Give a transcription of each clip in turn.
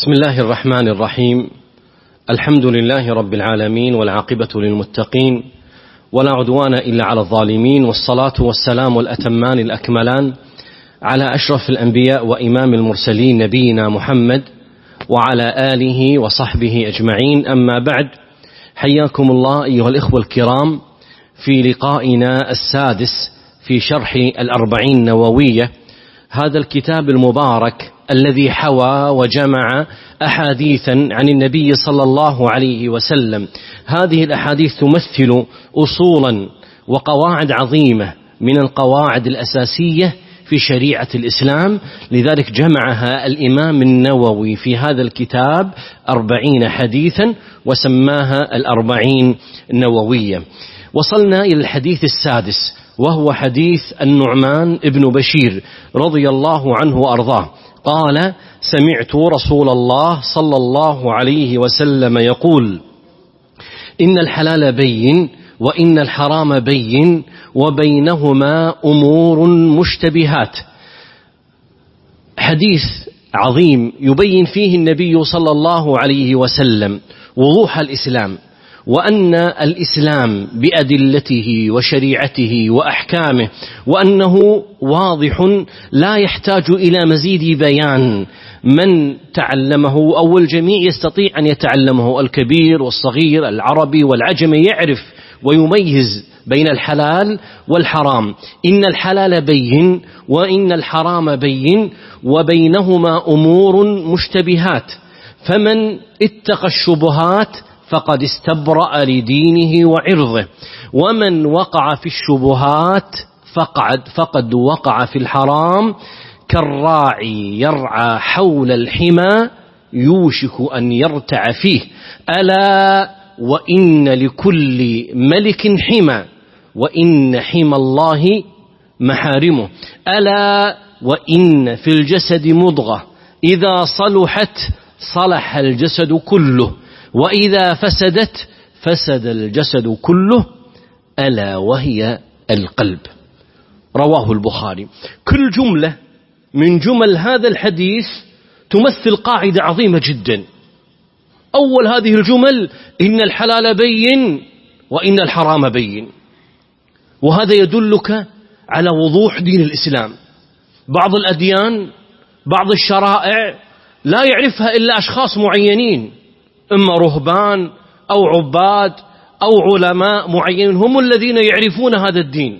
بسم الله الرحمن الرحيم. الحمد لله رب العالمين، والعاقبة للمتقين، ولا عدوان إلا على الظالمين، والصلاة والسلام الأتمان الأكملان على أشرف الأنبياء وإمام المرسلين نبينا محمد وعلى آله وصحبه أجمعين. أما بعد، حياكم الله أيها الإخوة الكرام في لقائنا السادس في شرح الأربعين النووية، هذا الكتاب المبارك الذي حوى وجمع أحاديثا عن النبي صلى الله عليه وسلم. هذه الأحاديث تمثل أصولا وقواعد عظيمة من القواعد الأساسية في شريعة الإسلام، لذلك جمعها الإمام النووي في هذا الكتاب 40 حديثا وسماها الأربعين النووية. وصلنا إلى الحديث السادس، وهو حديث النعمان ابن بشير رضي الله عنه وأرضاه قال: سمعت رسول الله صلى الله عليه وسلم يقول: إن الحلال بين وإن الحرام بين وبينهما أمور مشتبهات. حديث عظيم يبين فيه النبي صلى الله عليه وسلم وضوح الإسلام، وأن الإسلام بأدلته وشريعته وأحكامه وأنه واضح لا يحتاج إلى مزيد بيان. من تعلمه أو الجميع يستطيع أن يتعلمه، الكبير والصغير، العربي والعجمي، يعرف ويميز بين الحلال والحرام. إن الحلال بين وإن الحرام بين وبينهما أمور مشتبهات، فمن اتقى الشبهات فقد استبرأ لدينه وعرضه، ومن وقع في الشبهات فقد وقع في الحرام، كالراعي يرعى حول الحمى يوشك أن يرتع فيه. ألا وإن لكل ملك حمى وإن حمى الله محارمه. ألا وإن في الجسد مضغة إذا صلحت صلح الجسد كله، وإذا فسدت فسد الجسد كله، ألا وهي القلب. رواه البخاري. كل جملة من جمل هذا الحديث تمثل قاعدة عظيمة جدا. أول هذه الجمل: إن الحلال بين وإن الحرام بين، وهذا يدلك على وضوح دين الإسلام. بعض الأديان، بعض الشرائع لا يعرفها إلا أشخاص معينين، إما رهبان أو عباد أو علماء معينين هم الذين يعرفون هذا الدين.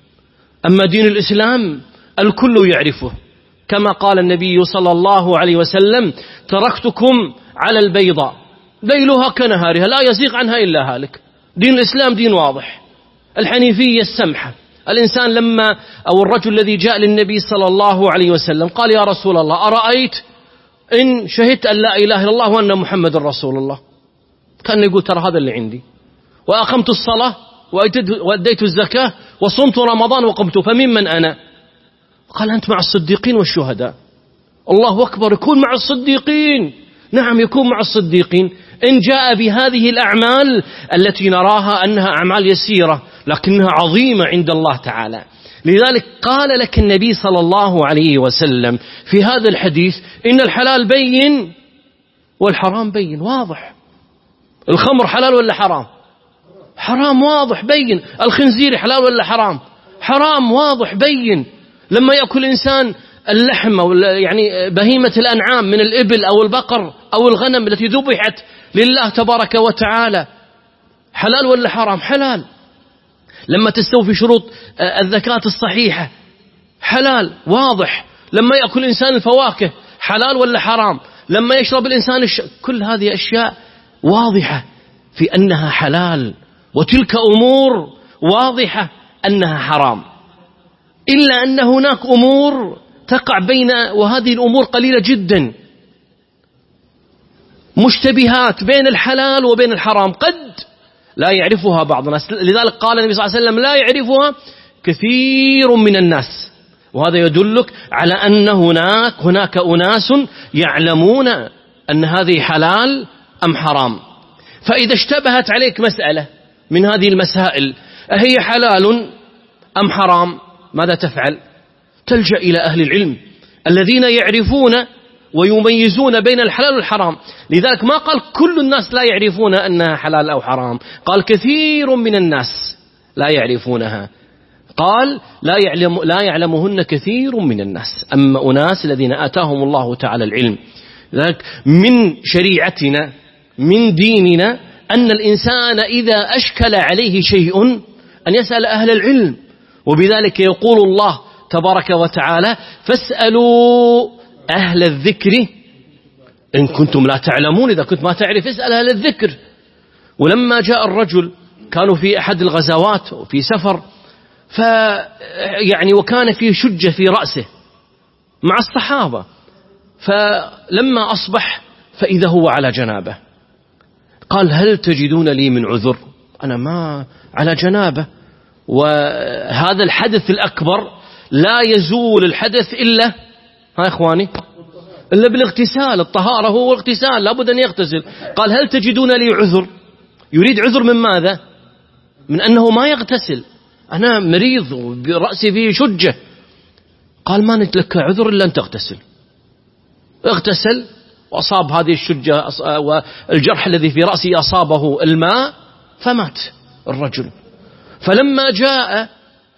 أما دين الإسلام الكل يعرفه، كما قال النبي صلى الله عليه وسلم: تركتكم على البيضاء ليلها كنهارها لا يزيغ عنها إلا هالك. دين الإسلام دين واضح، الحنيفية السمحة. الإنسان لما أو الرجل الذي جاء للنبي صلى الله عليه وسلم قال: يا رسول الله، أرأيت إن شهدت أن لا إله إلا الله وأن محمد رسول الله؟ كان يقول: ترى هذا اللي عندي، وأقمت الصلاة وأديت الزكاة وصمت رمضان وقمت، فممن أنا؟ قال: أنت مع الصديقين والشهداء. الله أكبر، يكون مع الصديقين. نعم، يكون مع الصديقين إن جاء بهذه الأعمال التي نراها أنها أعمال يسيرة لكنها عظيمة عند الله تعالى. لذلك قال لك النبي صلى الله عليه وسلم في هذا الحديث: إن الحلال بين والحرام بين. واضح. الخمر حلال ولا حرام؟ حرام، واضح بين. الخنزير حلال ولا حرام؟ حرام، واضح بين. لما يأكل إنسان اللحم أو يعني بهيمة الأنعام من الإبل أو البقر أو الغنم التي ذبحت لله تبارك وتعالى، حلال ولا حرام؟ حلال. لما تستوفي شروط الزكاة الصحيحة حلال، واضح. لما يأكل الإنسان الفواكه حلال ولا حرام؟ لما يشرب الإنسان كل هذه أشياء واضحة في أنها حلال، وتلك أمور واضحة أنها حرام. إلا أن هناك أمور تقع بين، وهذه الأمور قليلة جدا، مشتبهات بين الحلال وبين الحرام، قد لا يعرفها بعض الناس. لذلك قال النبي صلى الله عليه وسلم: لا يعرفها كثير من الناس. وهذا يدلك على أن هناك أناس يعلمون أن هذه حلال أم حرام. فإذا اشتبهت عليك مسألة من هذه المسائل، أهي حلال أم حرام؟ ماذا تفعل؟ تلجأ إلى أهل العلم الذين يعرفون ويميزون بين الحلال والحرام. لذلك ما قال كل الناس لا يعرفون أنها حلال أو حرام، قال كثير من الناس لا يعرفونها، قال لا يعلمهن كثير من الناس، أما أناس الذين آتاهم الله تعالى العلم. لذلك من شريعتنا من ديننا أن الإنسان إذا أشكل عليه شيء أن يسأل أهل العلم، وبذلك يقول الله تبارك وتعالى فاسألوا أهل الذكر إن كنتم لا تعلمون. إذا كنت ما تعرف اسأل أهل الذكر. ولما جاء الرجل كانوا في أحد الغزوات وفي سفر، وكان فيه شجة في رأسه مع الصحابة، فلما أصبح فإذا هو على جنابه، قال هل تجدون لي من عذر؟ أنا ما على جنابه، وهذا الحدث الأكبر لا يزول الحدث إلا إلا بالاغتسال. الطهارة هو الاغتسال، لابد أن يغتسل. قال هل تجدون لي عذر؟ يريد عذر من ماذا؟ من أنه ما يغتسل، أنا مريض وبرأسي فيه شجة. قال ما نجد لك عذر إلا أن تغتسل. اغتسل وأصاب هذه الشجة والجرح الذي في رأسه أصابه الماء فمات الرجل. فلما جاء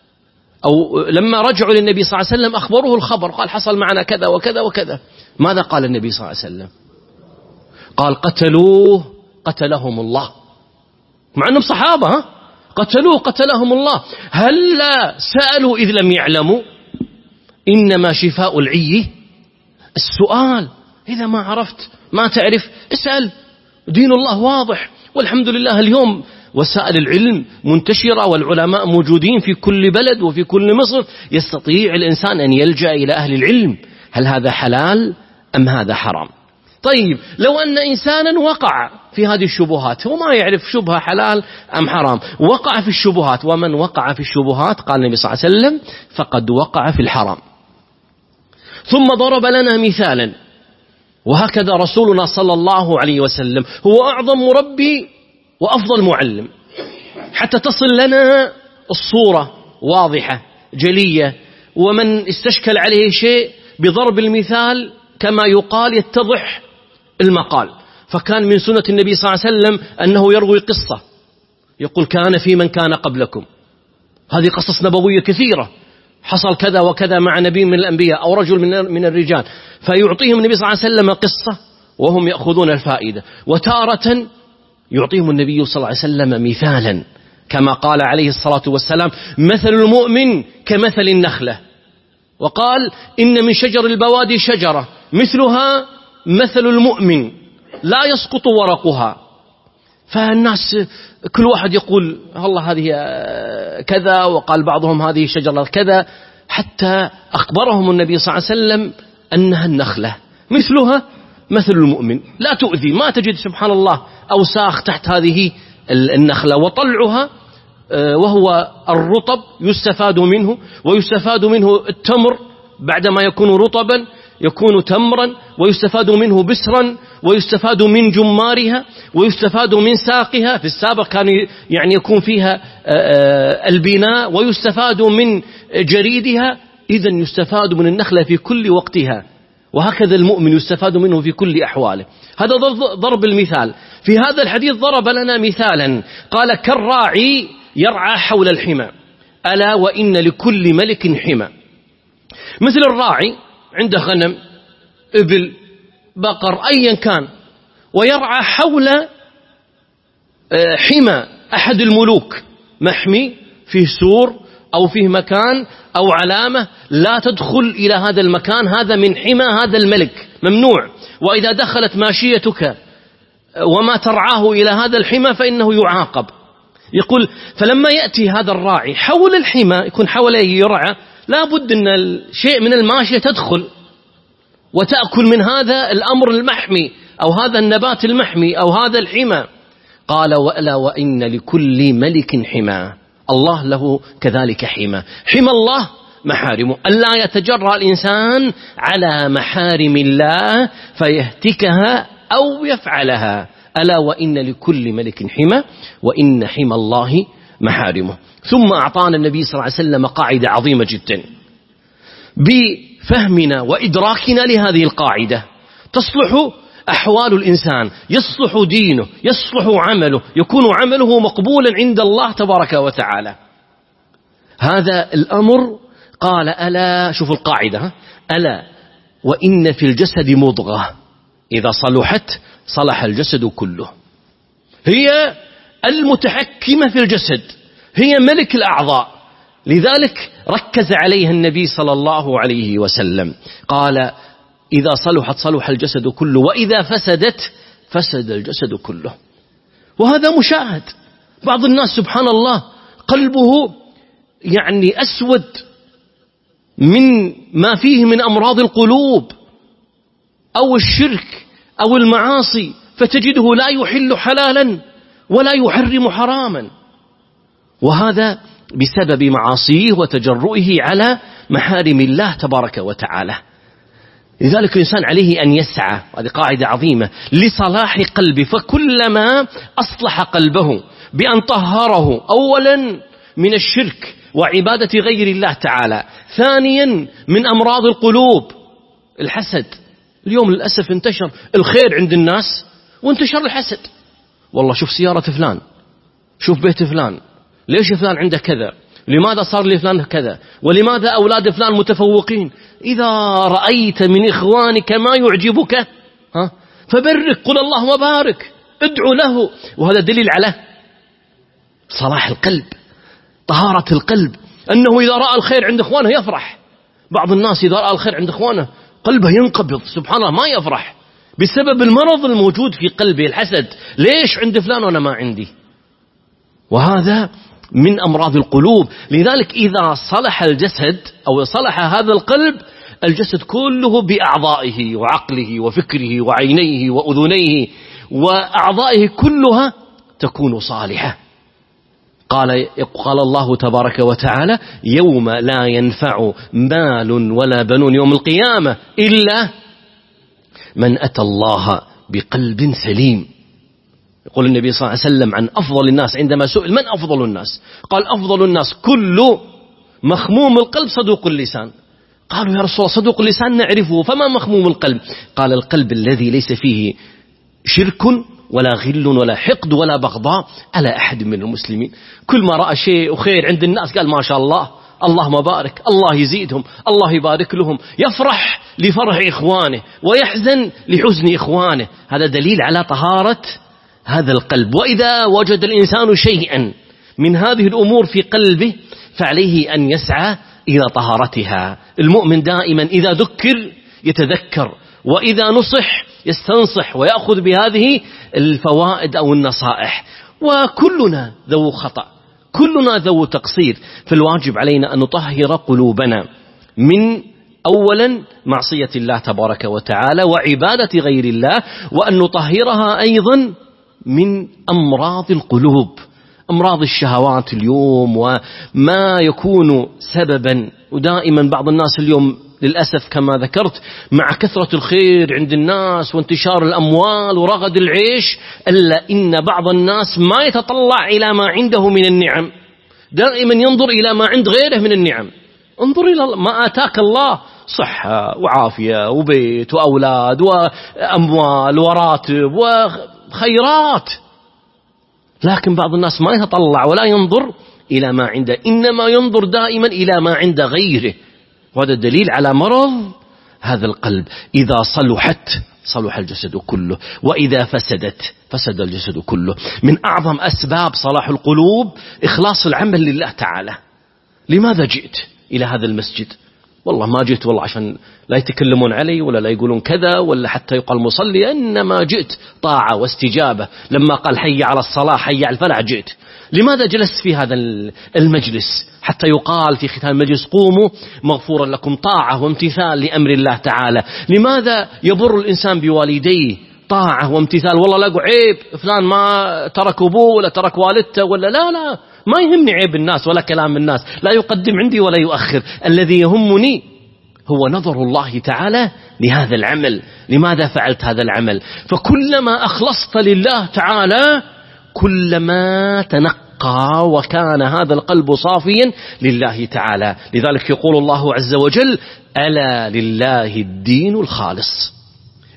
أو لما رجعوا للنبي صلى الله عليه وسلم أخبروه الخبر، قال حصل معنا كذا وكذا وكذا. ماذا قال النبي صلى الله عليه وسلم؟ قال قتلوه قتلهم الله، مع أنهم صحابة، قتلوه قتلهم الله. هلا سألوا إذ لم يعلموا؟ إنما شفاء العي السؤال. إذا ما عرفت ما تعرف اسأل، دين الله واضح. والحمد لله اليوم وسائل العلم منتشرة والعلماء موجودين في كل بلد وفي كل مصر، يستطيع الإنسان أن يلجأ إلى أهل العلم، هل هذا حلال أم هذا حرام؟ طيب لو أن إنسانا وقع في هذه الشبهات، هو ما يعرف شبهة حلال أم حرام، وقع في الشبهات، ومن وقع في الشبهات قال النبي صلى الله عليه وسلم فقد وقع في الحرام. ثم ضرب لنا مثالا، وهكذا رسولنا صلى الله عليه وسلم هو أعظم مربي وأفضل معلم، حتى تصل لنا الصورة واضحة جلية، ومن استشكل عليه شيء بضرب المثال كما يقال يتضح المقال. فكان من سنة النبي صلى الله عليه وسلم أنه يروي قصة، يقول كان في من كان قبلكم. هذه قصص نبوية كثيرة، حصل كذا وكذا مع نبي من الأنبياء أو رجل من الرجال، فيعطيهم النبي صلى الله عليه وسلم قصة وهم يأخذون الفائدة. وتارة يعطيهم النبي صلى الله عليه وسلم مثالا، كما قال عليه الصلاة والسلام مثل المؤمن كمثل النخلة، وقال إن من شجر البوادي شجرة مثلها مثل المؤمن لا يسقط ورقها. فالناس كل واحد يقول الله هذه كذا، وقال بعضهم هذه شجرة كذا، حتى أخبرهم النبي صلى الله عليه وسلم أنها النخلة مثلها مثل المؤمن، لا تؤذي، ما تجد سبحان الله أوساخ تحت هذه النخلة، وطلعها وهو الرطب يستفاد منه، ويستفاد منه التمر بعدما يكون رطبا يكون تمرا، ويستفاد منه بسرا، ويستفاد من جمارها، ويستفاد من ساقها. في السابق كان يعني يكون فيها البناء، ويستفاد من جريدها. إذن يستفاد من النخلة في كل وقتها، وهكذا المؤمن يستفاد منه في كل أحواله. هذا ضرب المثال. في هذا الحديث ضرب لنا مثالا، قال كالراعي يرعى حول الحمى ألا وإن لكل ملك حمى. مثل الراعي عنده غنم إبل بقر أيا كان، ويرعى حول حمى أحد الملوك، محمي فيه سور أو فيه مكان أو علامة لا تدخل إلى هذا المكان، هذا من حمى هذا الملك، ممنوع. وإذا دخلت ماشيتك وما ترعاه إلى هذا الحمى فإنه يعاقب. يقول فلما يأتي هذا الراعي حول الحمى، يكون حوله يرعى، لا بد أن شيء من الماشية تدخل وتأكل من هذا الأمر المحمي أو هذا النبات المحمي أو هذا الحمى. قال وألا وإن لكل ملك حمى، الله له كذلك حمى. حمى الله محارمه، ألا يتجرأ الإنسان على محارم الله فيهتكها أو يفعلها. ألا وإن لكل ملك حمى وإن حمى الله محارمه. ثم أعطانا النبي صلى الله عليه وسلم قاعدة عظيمة جدا. بفهمنا وإدراكنا لهذه القاعدة تصلح أحوال الإنسان، يصلح دينه، يصلح عمله، يكون عمله مقبولا عند الله تبارك وتعالى. هذا الأمر قال ألا، شوف القاعدة، ألا وإن في الجسد مضغة إذا صلحت صلح الجسد كله. هي المتحكمة في الجسد، هي ملك الأعضاء، لذلك ركز عليها النبي صلى الله عليه وسلم، قال إذا صلحت صلح الجسد كله وإذا فسدت فسد الجسد كله. وهذا مشاهد. بعض الناس سبحان الله قلبه يعني أسود من ما فيه من أمراض القلوب أو الشرك أو المعاصي، فتجده لا يحل حلالا ولا يحرم حراما، وهذا بسبب معاصيه وتجرؤه على محارم الله تبارك وتعالى. لذلك الإنسان عليه أن يسعى، هذه قاعدة عظيمة، لصلاح قلبه، فكلما أصلح قلبه بأن طهره أولا من الشرك وعبادة غير الله تعالى، ثانيا من أمراض القلوب الحسد. اليوم للأسف انتشر الخير عند الناس وانتشر الحسد. والله شوف سيارة فلان، شوف بيت فلان، ليش فلان عنده كذا، لماذا صار لفلان كذا، ولماذا أولاد فلان متفوقين. إذا رأيت من إخوانك ما يعجبك فبرك، قل اللهم بارك، ادعو له. وهذا دليل على صلاح القلب، طهارة القلب، أنه إذا رأى الخير عند إخوانه يفرح. بعض الناس إذا رأى الخير عند إخوانه قلبه ينقبض، سبحان الله ما يفرح، بسبب المرض الموجود في قلبه، الحسد. ليش عند فلان وأنا ما عندي؟ وهذا من أمراض القلوب. لذلك إذا صلح الجسد أو صلح هذا القلب، الجسد كله بأعضائه وعقله وفكره وعينيه وأذنيه وأعضائه كلها تكون صالحة. قال الله تبارك وتعالى يوم لا ينفع مال ولا بنون يوم القيامة إلا من أتى الله بقلب سليم. يقول النبي صلى الله عليه وسلم عن أفضل الناس عندما سئل من أفضل الناس، قال أفضل الناس كل مخموم القلب صدوق اللسان. قالوا يا رسول الله صدوق اللسان نعرفه، فما مخموم القلب؟ قال القلب الذي ليس فيه شرك ولا غل ولا حقد ولا بغضاء على أحد من المسلمين. كل ما رأى شيء وخير عند الناس قال ما شاء الله، اللهم بارك، الله يزيدهم، الله يبارك لهم، يفرح لفرح إخوانه ويحزن لحزن إخوانه. هذا دليل على طهارة هذا القلب. وإذا وجد الإنسان شيئا من هذه الأمور في قلبه فعليه أن يسعى إلى طهارتها. المؤمن دائما إذا ذكر يتذكر، وإذا نصح يستنصح ويأخذ بهذه الفوائد أو النصائح. وكلنا ذو خطأ، كلنا ذو تقصير، فالواجب علينا أن نطهر قلوبنا من أولا معصية الله تبارك وتعالى وعبادة غير الله، وأن نطهرها أيضا من أمراض القلوب، أمراض الشهوات اليوم وما يكون سببا. ودائما بعض الناس اليوم للأسف كما ذكرت مع كثرة الخير عند الناس وانتشار الأموال ورغد العيش، إلا إن بعض الناس ما يتطلع إلى ما عنده من النعم، دائما ينظر إلى ما عند غيره من النعم. انظر إلى ما آتاك الله، صحة وعافية وبيت وأولاد وأموال وراتب وخيرات، لكن بعض الناس ما يتطلع ولا ينظر إلى ما عنده، إنما ينظر دائما إلى ما عند غيره. وهذا الدليل على مرض هذا القلب. إذا صلحت صلح الجسد كله، وإذا فسدت فسد الجسد كله. من أعظم أسباب صلاح القلوب إخلاص العمل لله تعالى. لماذا جئت إلى هذا المسجد؟ والله ما جئت والله عشان لا يتكلمون علي ولا لا يقولون كذا ولا حتى يقال مصلي، إنما جئت طاعة واستجابة. لما قال حي على الصلاة حي على الفلاح جئت. لماذا جلست في هذا المجلس؟ حتى يقال في ختام المجلس قوموا مغفورا لكم، طاعة وامتثال لأمر الله تعالى. لماذا يبر الإنسان بوالديه؟ طاعة وامتثال. والله لا أقول عيب فلان ما ترك أبوه ولا ترك والدته ولا لا، ما يهمني عيب الناس ولا كلام الناس، لا يقدم عندي ولا يؤخر. الذي يهمني هو نظر الله تعالى لهذا العمل. لماذا فعلت هذا العمل؟ فكلما أخلصت لله تعالى كلما تنقى وكان هذا القلب صافيا لله تعالى. لذلك يقول الله عز وجل ألا لله الدين الخالص.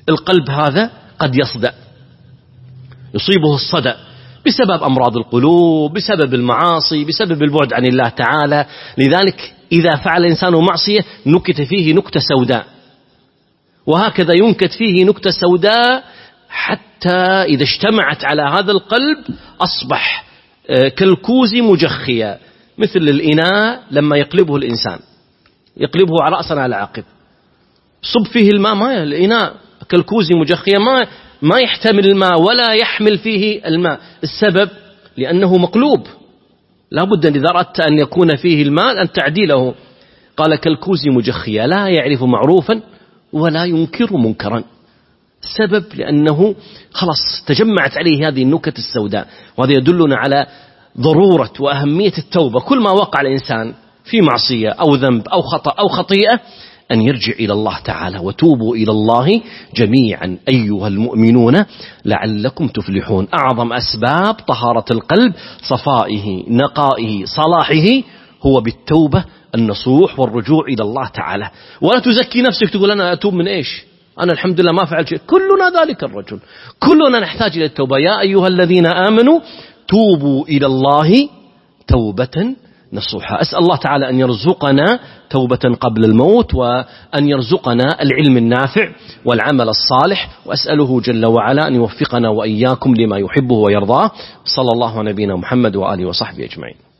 القلب هذا قد يصدأ، يصيبه الصدأ بسبب أمراض القلوب، بسبب المعاصي، بسبب البعد عن الله تعالى. لذلك إذا فعل الإنسان معصية نكت فيه نكتة سوداء، وهكذا ينكت فيه نكتة سوداء حتى إذا اجتمعت على هذا القلب أصبح كالكوز مجخيا، مثل الإناء لما يقلبه الإنسان، يقلبه رأسا على عقب، صب فيه الماء، ما الإناء كالكوز مجخيا ما يحتمل الماء ولا يحمل فيه الماء. السبب لأنه مقلوب، لا بد إذا أردت أن يكون فيه الماء أن تعديله. قال كالكوز مجخيا لا يعرف معروفا ولا ينكر منكرا. السبب لأنه خلاص تجمعت عليه هذه النكت السوداء. وهذا يدلنا على ضرورة وأهمية التوبة. كل ما وقع الإنسان في معصية أو ذنب أو خطأ أو خطيئة أن يرجع إلى الله تعالى، وتوبوا إلى الله جميعا أيها المؤمنون لعلكم تفلحون. أعظم أسباب طهارة القلب، صفائه، نقائه، صلاحه، هو بالتوبة النصوح والرجوع إلى الله تعالى. ولا تزكي نفسك تقول أنا أتوب من إيش، أنا الحمد لله ما فعل شيء. كلنا ذلك الرجل، كلنا نحتاج إلى التوبة. يا أيها الذين آمنوا توبوا إلى الله توبة نصوحا. أسأل الله تعالى أن يرزقنا توبة قبل الموت، وأن يرزقنا العلم النافع والعمل الصالح، وأسأله جل وعلا أن يوفقنا وإياكم لما يحبه ويرضاه. صلى الله على نبينا محمد وآله وصحبه أجمعين.